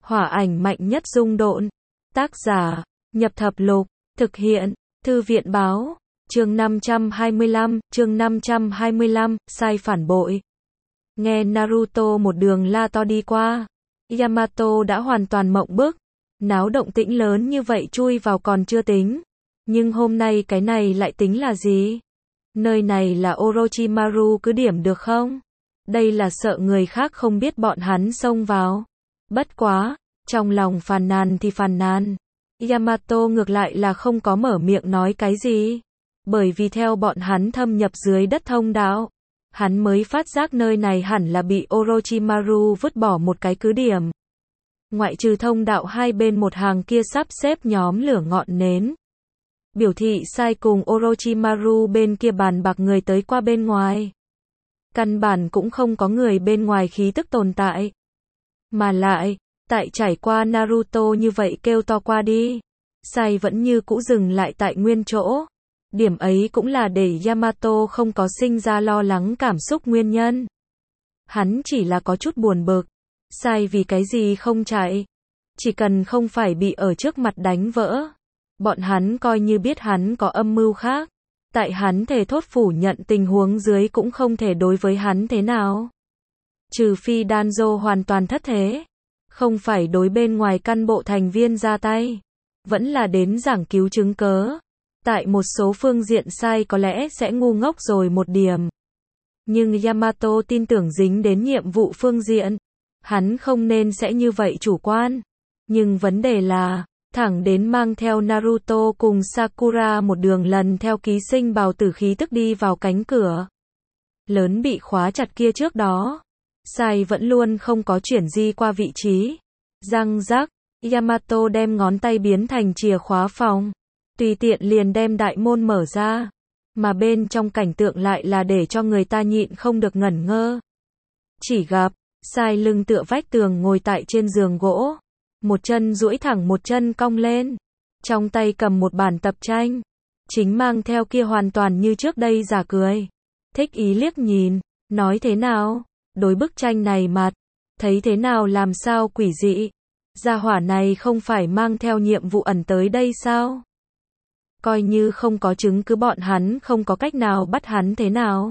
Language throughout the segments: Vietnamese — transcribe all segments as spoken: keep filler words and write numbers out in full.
Hỏa ảnh mạnh nhất dung độn. Tác giả, Nhập Thập Lục, thực hiện, Thư viện báo, chương năm trăm hai mươi lăm, chương năm trăm hai mươi lăm, sai phản bội. Nghe Naruto một đường la to đi qua, Yamato đã hoàn toàn mộng bức, náo động tĩnh lớn như vậy chui vào còn chưa tính, nhưng hôm nay cái này lại tính là gì? Nơi này là Orochimaru cứ điểm được không? Đây là sợ người khác không biết bọn hắn xông vào. Bất quá, trong lòng phàn nàn thì phàn nàn. Yamato ngược lại là không có mở miệng nói cái gì. Bởi vì theo bọn hắn thâm nhập dưới đất thông đạo, hắn mới phát giác nơi này hẳn là bị Orochimaru vứt bỏ một cái cứ điểm. Ngoại trừ thông đạo hai bên một hàng kia sắp xếp nhóm lửa ngọn nến. Biểu thị sai cùng Orochimaru bên kia bàn bạc người tới qua bên ngoài. Căn bản cũng không có người bên ngoài khí tức tồn tại. Mà lại, tại trải qua Naruto như vậy kêu to qua đi, sai vẫn như cũ dừng lại tại nguyên chỗ. Điểm ấy cũng là để Yamato không có sinh ra lo lắng cảm xúc nguyên nhân. Hắn chỉ là có chút buồn bực. Sai vì cái gì không chạy? Chỉ cần không phải bị ở trước mặt đánh vỡ. Bọn hắn coi như biết hắn có âm mưu khác. Tại hắn thề thốt phủ nhận tình huống dưới cũng không thể đối với hắn thế nào. Trừ phi Danzo hoàn toàn thất thế. Không phải đối bên ngoài căn bộ thành viên ra tay. Vẫn là đến giảng cứu chứng cớ. Tại một số phương diện sai có lẽ sẽ ngu ngốc rồi một điểm. Nhưng Yamato tin tưởng dính đến nhiệm vụ phương diện. Hắn không nên sẽ như vậy chủ quan. Nhưng vấn đề là, thẳng đến mang theo Naruto cùng Sakura một đường lần theo ký sinh bào tử khí tức đi vào cánh cửa lớn bị khóa chặt kia trước đó. Sai vẫn luôn không có chuyển di qua vị trí. Răng rắc, Yamato đem ngón tay biến thành chìa khóa phòng. Tùy tiện liền đem đại môn mở ra. Mà bên trong cảnh tượng lại là để cho người ta nhịn không được ngẩn ngơ. Chỉ gặp, sai lưng tựa vách tường ngồi tại trên giường gỗ. Một chân duỗi thẳng một chân cong lên. Trong tay cầm một bản tập tranh. Chính mang theo kia hoàn toàn như trước đây giả cười. Thích ý liếc nhìn, nói thế nào? Đối bức tranh này mặt, thấy thế nào làm sao quỷ dị? Gia hỏa này không phải mang theo nhiệm vụ ẩn tới đây sao? Coi như không có chứng cứ bọn hắn không có cách nào bắt hắn thế nào?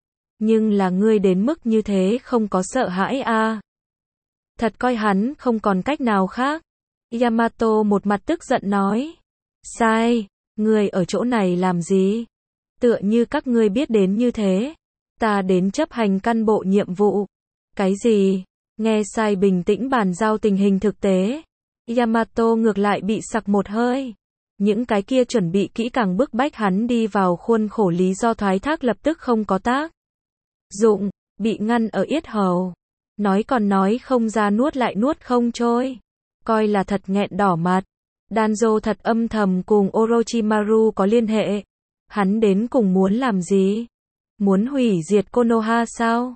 Nhưng là ngươi đến mức như thế không có sợ hãi à? Thật coi hắn không còn cách nào khác. Yamato một mặt tức giận nói. Sai, ngươi ở chỗ này làm gì? Tựa như các ngươi biết đến như thế. Ta đến chấp hành căn bộ nhiệm vụ. Cái gì? Nghe sai bình tĩnh bàn giao tình hình thực tế. Yamato ngược lại bị sặc một hơi. Những cái kia chuẩn bị kỹ càng bức bách hắn đi vào khuôn khổ lý do thoái thác lập tức không có tác dụng, bị ngăn ở yết hầu. Nói còn nói không ra nuốt lại nuốt không trôi. Coi là thật nghẹn đỏ mặt. Danzo thật âm thầm cùng Orochimaru có liên hệ. Hắn đến cùng muốn làm gì? Muốn hủy diệt Konoha sao?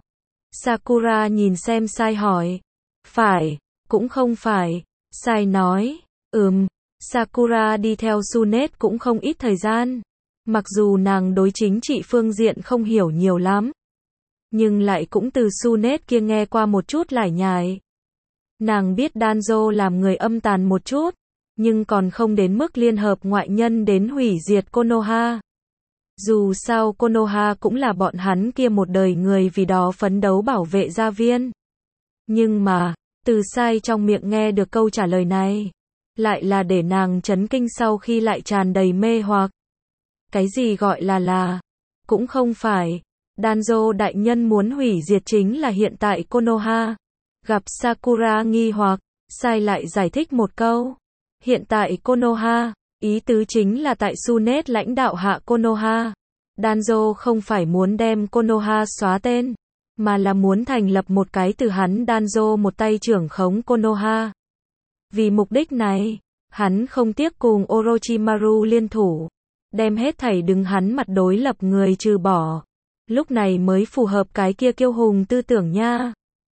Sakura nhìn xem sai hỏi. Phải, cũng không phải. Sai nói, ừm. Sakura đi theo Tsunade cũng không ít thời gian. Mặc dù nàng đối chính trị phương diện không hiểu nhiều lắm. Nhưng lại cũng từ Tsunade kia nghe qua một chút lải nhải. Nàng biết Danzo làm người âm tàn một chút. Nhưng còn không đến mức liên hợp ngoại nhân đến hủy diệt Konoha. Dù sao Konoha cũng là bọn hắn kia một đời người vì đó phấn đấu bảo vệ gia viên. Nhưng mà, từ sai trong miệng nghe được câu trả lời này. Lại là để nàng chấn kinh sau khi lại tràn đầy mê hoặc. Cái gì gọi là là? Cũng không phải. Danzo đại nhân muốn hủy diệt chính là hiện tại Konoha. Gặp Sakura nghi hoặc, sai lại giải thích một câu. Hiện tại Konoha, ý tứ chính là tại Tsunade lãnh đạo hạ Konoha. Danzo không phải muốn đem Konoha xóa tên, mà là muốn thành lập một cái từ hắn Danzo một tay trưởng khống Konoha. Vì mục đích này, hắn không tiếc cùng Orochimaru liên thủ, đem hết thảy đứng hắn mặt đối lập người trừ bỏ. Lúc này mới phù hợp cái kia kiêu hùng tư tưởng nha.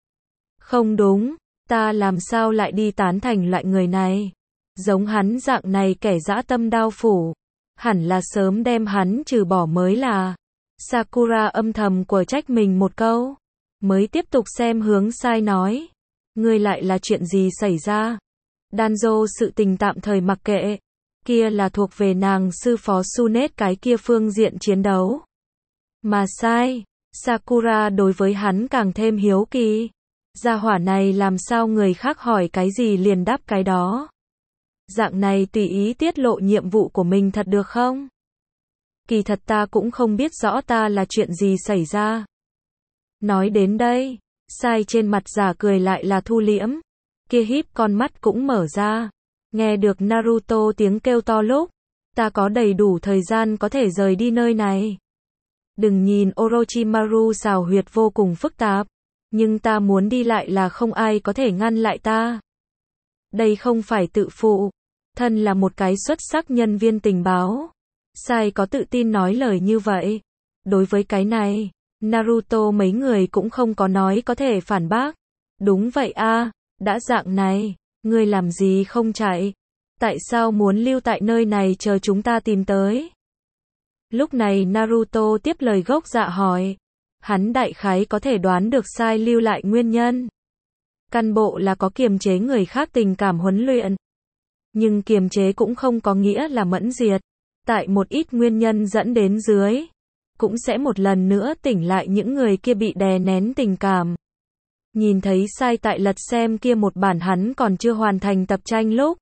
Không đúng, ta làm sao lại đi tán thành loại người này? Giống hắn dạng này kẻ dã tâm đao phủ, hẳn là sớm đem hắn trừ bỏ mới là. Sakura âm thầm của trách mình một câu, mới tiếp tục xem hướng sai nói. Ngươi lại là chuyện gì xảy ra? Danzo sự tình tạm thời mặc kệ. Kia là thuộc về nàng sư phó Sunet cái kia phương diện chiến đấu. Mà sai, Sakura đối với hắn càng thêm hiếu kỳ. Gia hỏa này làm sao người khác hỏi cái gì liền đáp cái đó. Dạng này tùy ý tiết lộ nhiệm vụ của mình thật được không? Kỳ thật ta cũng không biết rõ ta là chuyện gì xảy ra. Nói đến đây, sai trên mặt giả cười lại là thu liễm. Kia híp con mắt cũng mở ra. Nghe được Naruto tiếng kêu to lúc. Ta có đầy đủ thời gian có thể rời đi nơi này. Đừng nhìn Orochimaru xào huyệt vô cùng phức tạp. Nhưng ta muốn đi lại là không ai có thể ngăn lại ta. Đây không phải tự phụ. Thân là một cái xuất sắc nhân viên tình báo. Sai có tự tin nói lời như vậy. Đối với cái này, Naruto mấy người cũng không có nói có thể phản bác. Đúng vậy a, đã dạng này, ngươi làm gì không chạy? Tại sao muốn lưu tại nơi này chờ chúng ta tìm tới? Lúc này Naruto tiếp lời gốc dạ hỏi. Hắn đại khái có thể đoán được sai lưu lại nguyên nhân. Căn bộ là có kiềm chế người khác tình cảm huấn luyện. Nhưng kiềm chế cũng không có nghĩa là mẫn diệt. Tại một ít nguyên nhân dẫn đến dưới, cũng sẽ một lần nữa tỉnh lại những người kia bị đè nén tình cảm. Nhìn thấy sai tại lật xem kia một bản hắn còn chưa hoàn thành tập tranh lúc.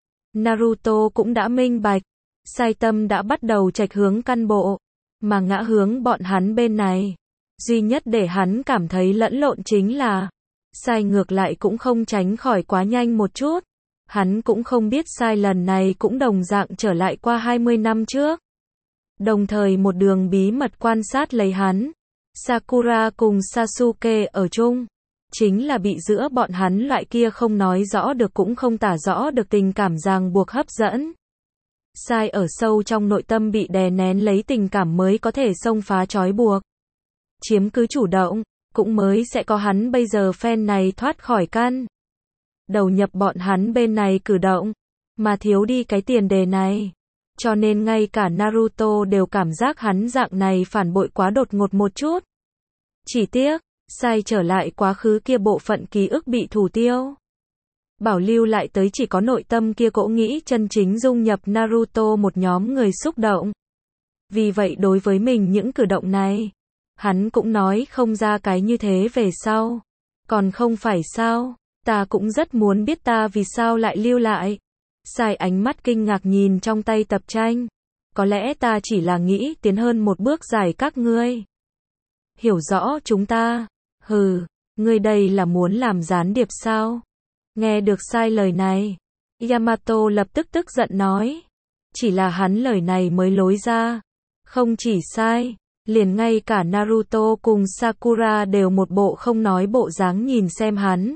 Naruto cũng đã minh bạch. Sai tâm đã bắt đầu chệch hướng căn bộ. Mà ngã hướng bọn hắn bên này. Duy nhất để hắn cảm thấy lẫn lộn chính là. Sai ngược lại cũng không tránh khỏi quá nhanh một chút. Hắn cũng không biết sai lần này cũng đồng dạng trở lại qua hai mươi năm trước. Đồng thời một đường bí mật quan sát lấy hắn. Sakura cùng Sasuke ở chung. Chính là bị giữa bọn hắn loại kia không nói rõ được cũng không tả rõ được tình cảm ràng buộc hấp dẫn. Sai ở sâu trong nội tâm bị đè nén lấy tình cảm mới có thể xông phá trói buộc. Chiếm cứ chủ động, cũng mới sẽ có hắn bây giờ fan này thoát khỏi căn. Đầu nhập bọn hắn bên này cử động, mà thiếu đi cái tiền đề này. Cho nên ngay cả Naruto đều cảm giác hắn dạng này phản bội quá đột ngột một chút. Chỉ tiếc, sai trở lại quá khứ kia bộ phận ký ức bị thủ tiêu. Bảo lưu lại tới chỉ có nội tâm kia cỗ nghĩ chân chính dung nhập Naruto một nhóm người xúc động. Vì vậy đối với mình những cử động này, hắn cũng nói không ra cái như thế về sau. Còn không phải sao, ta cũng rất muốn biết ta vì sao lại lưu lại. Sai ánh mắt kinh ngạc nhìn trong tay tập tranh. Có lẽ ta chỉ là nghĩ tiến hơn một bước giải các ngươi. Hiểu rõ chúng ta. Hừ, ngươi đây là muốn làm gián điệp sao? Nghe được sai lời này. Yamato lập tức tức giận nói. Chỉ là hắn lời này mới lối ra. Không chỉ sai, liền ngay cả Naruto cùng Sakura đều một bộ không nói bộ dáng nhìn xem hắn.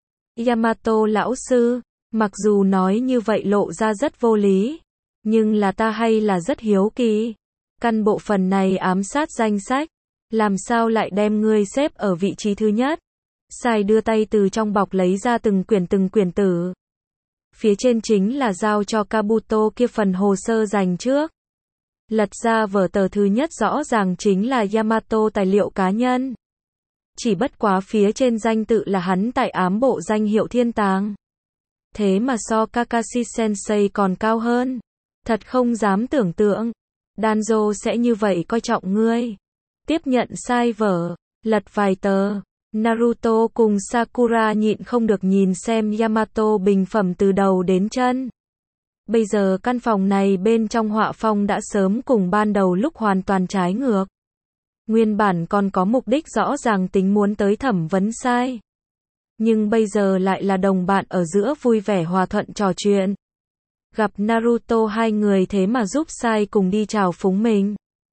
Yamato lão sư, mặc dù nói như vậy lộ ra rất vô lý, nhưng là ta hay là rất hiếu kỳ. Căn bộ phần này ám sát danh sách, làm sao lại đem ngươi xếp ở vị trí thứ nhất? Sai đưa tay từ trong bọc lấy ra từng quyển từng quyển tử. Phía trên chính là giao cho Kabuto kia phần hồ sơ dành trước. Lật ra vở tờ thứ nhất rõ ràng chính là Yamato tài liệu cá nhân. Chỉ bất quá phía trên danh tự là hắn tại ám bộ danh hiệu thiên tàng. Thế mà so Kakashi Sensei còn cao hơn. Thật không dám tưởng tượng. Danzo sẽ như vậy coi trọng ngươi. Tiếp nhận sai vở, lật vài tờ. Naruto cùng Sakura nhịn không được nhìn xem Yamato bình phẩm từ đầu đến chân. Bây giờ căn phòng này bên trong họa phong đã sớm cùng ban đầu lúc hoàn toàn trái ngược. Nguyên bản còn có mục đích rõ ràng tính muốn tới thẩm vấn sai. Nhưng bây giờ lại là đồng bạn ở giữa vui vẻ hòa thuận trò chuyện. Gặp Naruto hai người thế mà giúp sai cùng đi chào phúng mình.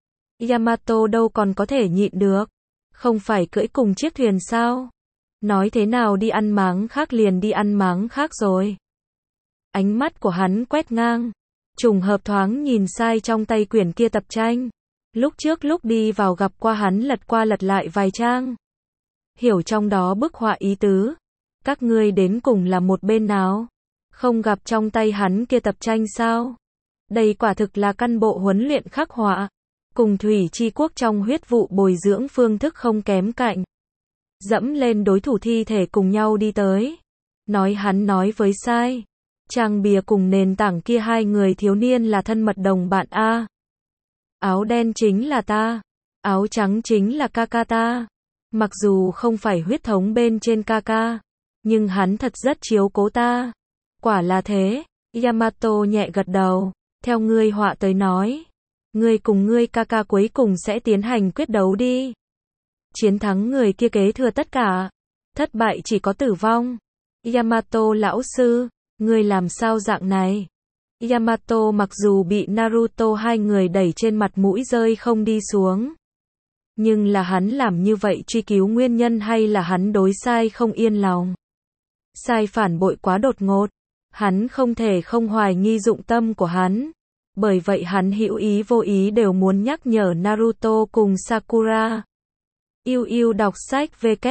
Yamato đâu còn có thể nhịn được. Không phải cưỡi cùng chiếc thuyền sao? Nói thế nào đi ăn máng khác liền đi ăn máng khác rồi. Ánh mắt của hắn quét ngang. Trùng hợp thoáng nhìn sai trong tay quyển kia tập tranh. Lúc trước lúc đi vào gặp qua hắn lật qua lật lại vài trang. Hiểu trong đó bức họa ý tứ. Các ngươi đến cùng là một bên nào? Không gặp trong tay hắn kia tập tranh sao? Đây quả thực là căn bộ huấn luyện khắc họa. Cùng thủy chi quốc trong huyết vụ bồi dưỡng phương thức không kém cạnh. dẫm lên đối thủ thi thể cùng nhau đi tới. Nói hắn nói với Sai. Trang bìa cùng nền tảng kia hai người thiếu niên là thân mật đồng bạn a. Áo đen chính là ta. Áo trắng chính là ca ca ta. Mặc dù không phải huyết thống bên trên ca ca, nhưng hắn thật rất chiếu cố ta. Quả là thế. Yamato nhẹ gật đầu. Theo ngươi họa tới nói, ngươi cùng ngươi ca ca cuối cùng sẽ tiến hành quyết đấu đi. Chiến thắng người kia kế thừa tất cả. Thất bại chỉ có tử vong. Yamato lão sư, ngươi làm sao dạng này? Yamato mặc dù bị Naruto hai người đẩy trên mặt mũi rơi không đi xuống. Nhưng là hắn làm như vậy truy cứu nguyên nhân hay là hắn đối Sai không yên lòng? Sai phản bội quá đột ngột. Hắn không thể không hoài nghi dụng tâm của hắn. Bởi vậy hắn hữu ý vô ý đều muốn nhắc nhở Naruto cùng Sakura. Yêu yêu đọc sách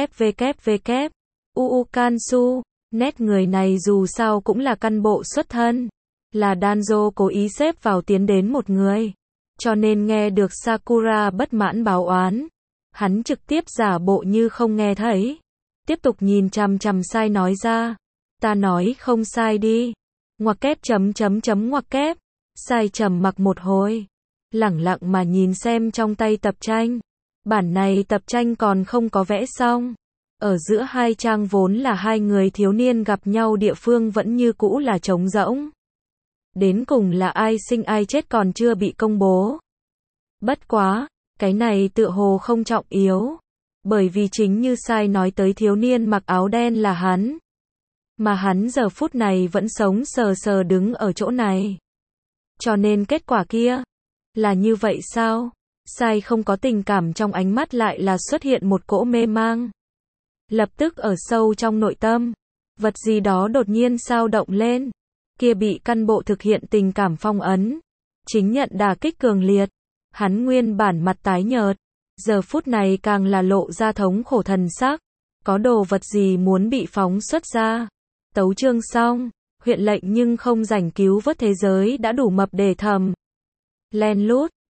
www. Uu Kansu. Nét người này dù sao cũng là căn bộ xuất thân. Là Danzo cố ý xếp vào tiến đến một người. Cho nên nghe được Sakura bất mãn báo oán. Hắn trực tiếp giả bộ như không nghe thấy. Tiếp tục nhìn chằm chằm Sai nói ra. Ta nói không sai đi. Ngoặc kép chấm chấm chấm ngoặc kép. Sai trầm mặc một hồi. Lẳng lặng mà nhìn xem trong tay tập tranh. Bản này tập tranh còn không có vẽ xong. Ở giữa hai trang vốn là hai người thiếu niên gặp nhau địa phương vẫn như cũ là trống rỗng. Đến cùng là ai sinh ai chết còn chưa bị công bố. Bất quá, cái này tựa hồ không trọng yếu. Bởi vì chính như Sai nói tới thiếu niên mặc áo đen là hắn. Mà hắn giờ phút này vẫn sống sờ sờ đứng ở chỗ này. Cho nên kết quả kia, là như vậy sao? Sai không có tình cảm trong ánh mắt lại là xuất hiện một cỗ mê mang. Lập tức ở sâu trong nội tâm, vật gì đó đột nhiên sao động lên. Kia bị căn bộ thực hiện tình cảm phong ấn. Chính nhận đả kích cường liệt. Hắn nguyên bản mặt tái nhợt. Giờ phút này càng là lộ ra thống khổ thần sắc. Có đồ vật gì muốn bị phóng xuất ra. Tấu chương xong. Huyện lệnh nhưng không rảnh cứu vớt thế giới đã đủ mập để thầm. Len lút.